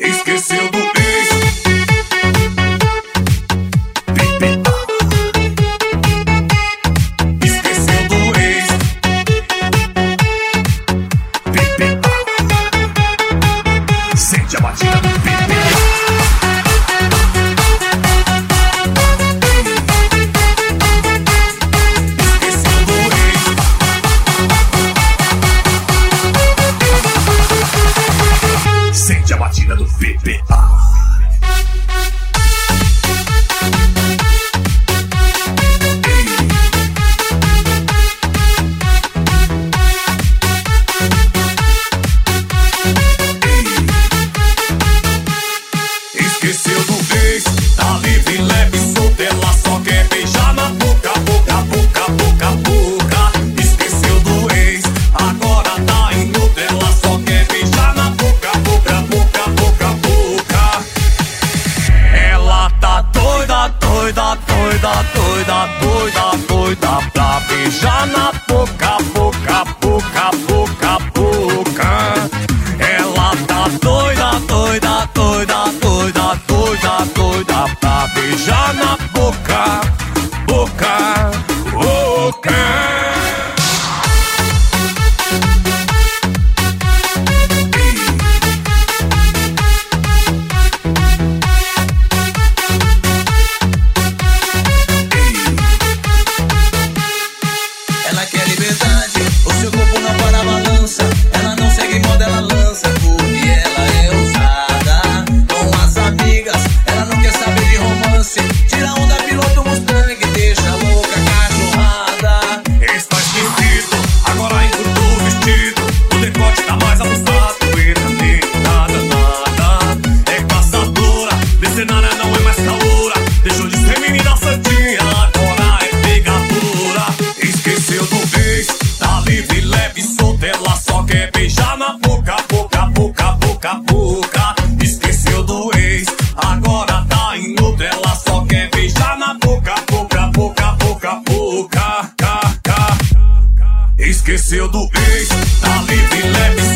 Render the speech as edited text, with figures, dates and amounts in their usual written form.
Esqueceu do ex. Esqueceu do ex. Sente a batida do esqueceu do ex. Sente a batida do PPA. Esqueceu do ex, tá livre, leve, solta, ela só quer beijar na boca, boca, boca, boca, boca. Esqueceu do ex, agora tá em outra, ela só quer beijar na boca, boca, boca, boca, boca. Ela tá doida, doida, doida, doida, doida, doida pra beijar na boca, boca, boca, boca, boca. Ela tá doida, doida, doida, doida, doida, doida pra beijar na boca, boca, boca. Ela quer liberdade, o seu corpo não para a balança. Ela não segue moda, ela lança, porque ela é ousada. Com as amigas, ela não quer saber de romance. Tira onda, piloto Mustang, deixa a louca cachorrada. Está esquisito, agora encurtou o vestido. O decote tá mais abusado, e também nada, nada. É caçadora, mercenária não é mais calora. Deixou de ser menina santinha, agora é pegadora. Esqueceu do ex, tá livre, leve, solta, ela só quer beijar na boca, boca, boca, boca, boca. Esqueceu do ex, agora tá em outra, ela só quer beijar na boca, boca, boca, boca, boca, ca, ca. Esqueceu do ex, tá livre, leve,